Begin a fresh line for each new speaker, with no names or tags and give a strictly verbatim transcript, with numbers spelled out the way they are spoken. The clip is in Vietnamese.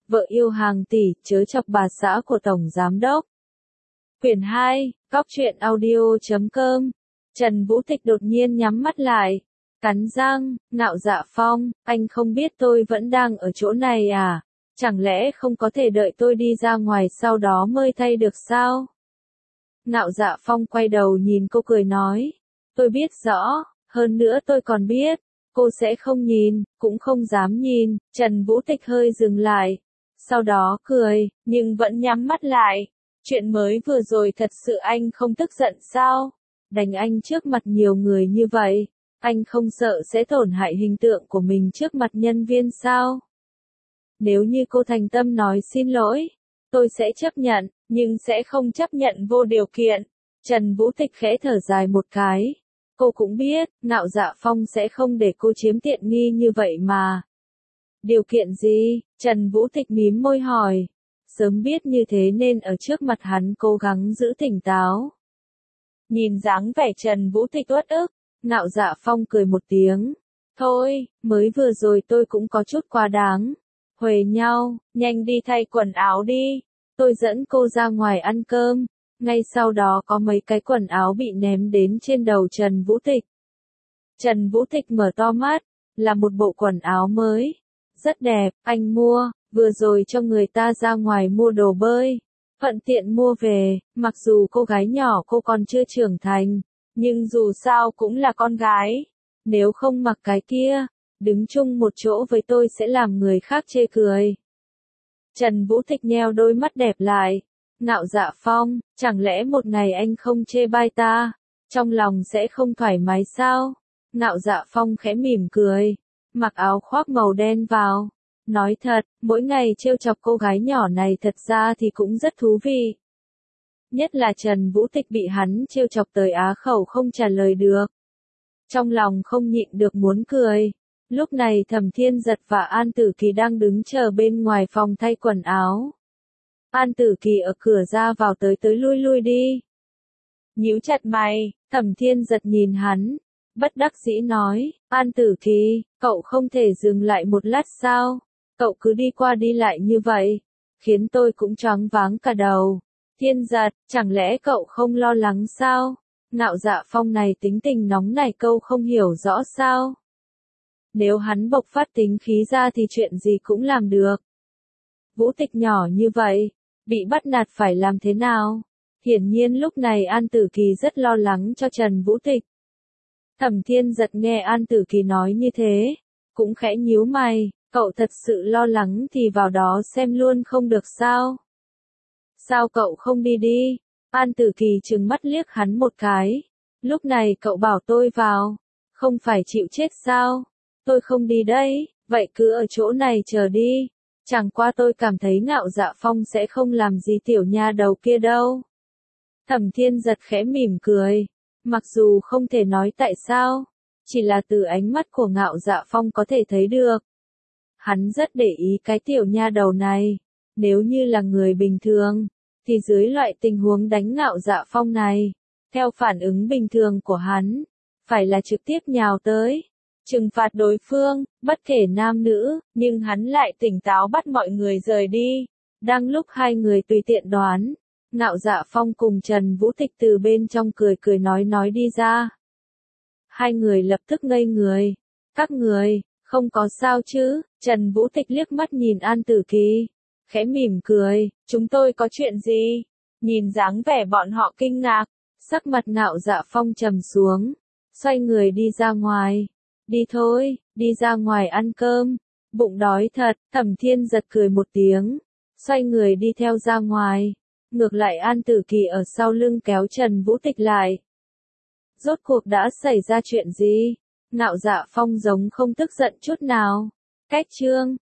vợ yêu hàng tỷ, chớ chọc bà xã của Tổng Giám Đốc. Quyển hai, Góc truyện audio chấm com. Trần Vũ Tịch đột nhiên nhắm mắt lại, cắn răng, Ngạo Dạ Phong, anh không biết tôi vẫn đang ở chỗ này à? Chẳng lẽ không có thể đợi tôi đi ra ngoài sau đó mới thay được sao? Ngạo Dạ Phong quay đầu nhìn cô cười nói, tôi biết rõ, hơn nữa tôi còn biết, cô sẽ không nhìn, cũng không dám nhìn. Trần Vũ Tịch hơi dừng lại, sau đó cười, nhưng vẫn nhắm mắt lại. Chuyện mới vừa rồi thật sự anh không tức giận sao? Đánh anh trước mặt nhiều người như vậy, anh không sợ sẽ tổn hại hình tượng của mình trước mặt nhân viên sao? Nếu như cô thành tâm nói xin lỗi, tôi sẽ chấp nhận, nhưng sẽ không chấp nhận vô điều kiện. Trần Vũ Tịch khẽ thở dài một cái. Cô cũng biết, Ngạo Dạ Phong sẽ không để cô chiếm tiện nghi như vậy mà. Điều kiện gì? Trần Vũ Tịch mím môi hỏi. Sớm biết như thế nên ở trước mặt hắn cố gắng giữ tỉnh táo. Nhìn dáng vẻ Trần Vũ Tịch uất ức, Ngạo Dạ Phong cười một tiếng. Thôi, mới vừa rồi tôi cũng có chút quá đáng. Huề nhau, nhanh đi thay quần áo đi. Tôi dẫn cô ra ngoài ăn cơm. Ngay sau đó có mấy cái quần áo bị ném đến trên đầu Trần Vũ Tịch. Trần Vũ Tịch mở to mắt, là một bộ quần áo mới. Rất đẹp, anh mua, vừa rồi cho người ta ra ngoài mua đồ bơi. Thuận tiện mua về, mặc dù cô gái nhỏ cô còn chưa trưởng thành, nhưng dù sao cũng là con gái. Nếu không mặc cái kia, đứng chung một chỗ với tôi sẽ làm người khác chê cười. Trần Vũ Tịch nheo đôi mắt đẹp lại. Ngạo Dạ Phong, chẳng lẽ một ngày anh không chê bai ta, trong lòng sẽ không thoải mái sao? Ngạo Dạ Phong khẽ mỉm cười, mặc áo khoác màu đen vào. Nói thật, mỗi ngày trêu chọc cô gái nhỏ này thật ra thì cũng rất thú vị. Nhất là Trần Vũ Tịch bị hắn trêu chọc tới á khẩu không trả lời được. Trong lòng không nhịn được muốn cười. Lúc này Thẩm Thiên Giật và An Tử Kỳ đang đứng chờ bên ngoài phòng thay quần áo. An Tử Kỳ ở cửa ra vào tới tới lui lui đi. Nhíu chặt mày, Thẩm Thiên Giật nhìn hắn, bất đắc dĩ nói, An Tử Kỳ, cậu không thể dừng lại một lát sao? Cậu cứ đi qua đi lại như vậy, khiến tôi cũng choáng váng cả đầu. Thiên Giật, chẳng lẽ cậu không lo lắng sao? Ngạo Dạ Phong này tính tình nóng này câu không hiểu rõ sao? Nếu hắn bộc phát tính khí ra thì chuyện gì cũng làm được. Vũ Tịch nhỏ như vậy, bị bắt nạt phải làm thế nào? Hiển nhiên lúc này An Tử Kỳ rất lo lắng cho Trần Vũ Tịch. Thẩm Thiên Giật nghe An Tử Kỳ nói như thế, cũng khẽ nhíu mày, cậu thật sự lo lắng thì vào đó xem luôn không được sao? Sao cậu không đi đi? An Tử Kỳ trừng mắt liếc hắn một cái. Lúc này cậu bảo tôi vào, không phải chịu chết sao? Tôi không đi đấy, vậy cứ ở chỗ này chờ đi. Chẳng qua tôi cảm thấy Ngạo Dạ Phong sẽ không làm gì tiểu nha đầu kia đâu. Thẩm Thiên Giật khẽ mỉm cười, mặc dù không thể nói tại sao, chỉ là từ ánh mắt của Ngạo Dạ Phong có thể thấy được. Hắn rất để ý cái tiểu nha đầu này, nếu như là người bình thường, thì dưới loại tình huống đánh Ngạo Dạ Phong này, theo phản ứng bình thường của hắn, phải là trực tiếp nhào tới, trừng phạt đối phương, bất kể nam nữ, nhưng hắn lại tỉnh táo bắt mọi người rời đi. Đang lúc hai người tùy tiện đoán, Ngạo Dạ Phong cùng Trần Vũ Tịch từ bên trong cười cười nói nói đi ra. Hai người lập tức ngây người. Các người, không có sao chứ? Trần Vũ Tịch liếc mắt nhìn An Tử Kỳ, khẽ mỉm cười, chúng tôi có chuyện gì? Nhìn dáng vẻ bọn họ kinh ngạc, sắc mặt Ngạo Dạ Phong trầm xuống, xoay người đi ra ngoài. Đi thôi, đi ra ngoài ăn cơm, bụng đói thật. Thẩm Thiên Giật cười một tiếng, xoay người đi theo ra ngoài. Ngược lại An Tử Kỳ ở sau lưng kéo Trần Vũ Tịch lại. Rốt cuộc đã xảy ra chuyện gì? Ngạo Dạ Phong giống không tức giận chút nào. Cách chương